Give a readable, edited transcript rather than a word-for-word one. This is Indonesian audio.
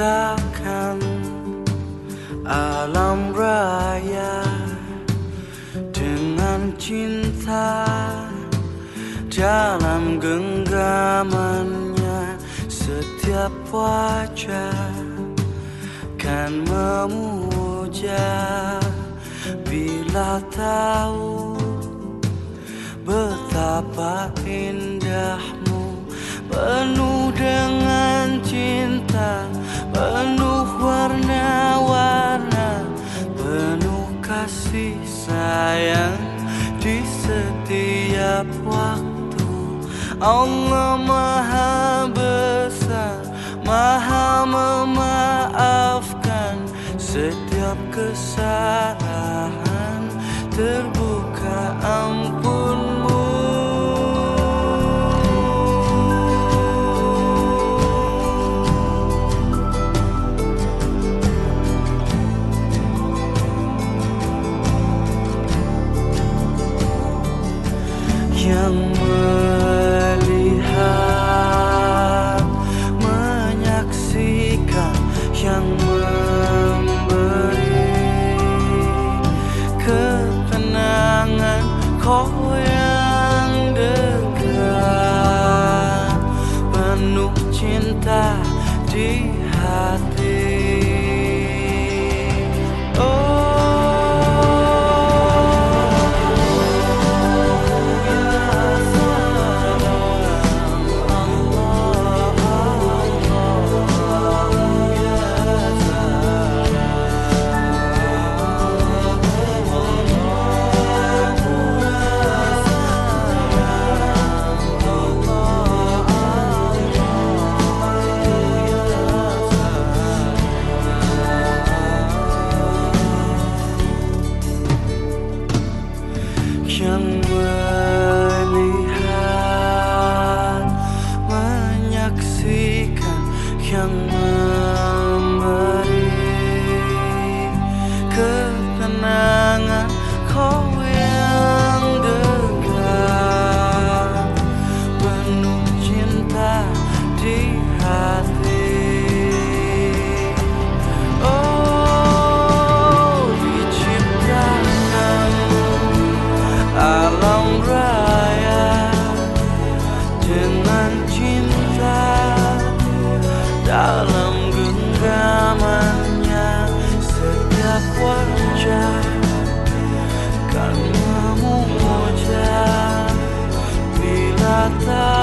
ciptakan alam raya dengan cinta. Dalam genggamannya setiap wajah kan memuja, bila tahu betapa indahmu, penuh dengan cinta, penuh warna-warna, penuh kasih sayang di setiap waktu. Allah Maha Besar, Maha memaafkan setiap kesalahan, terbuka ampunmu. Yang melihat, menyaksikan, yang memberi ketenangan, kau yang dekat, penuh cinta di hati. Yang melihat, menyaksikan, yang memberi ketenangan, kau yang dekat, penuh cinta di hati. Alam raya dengan cinta, dalam genggamannya setiap wajah kan memuja, bila tak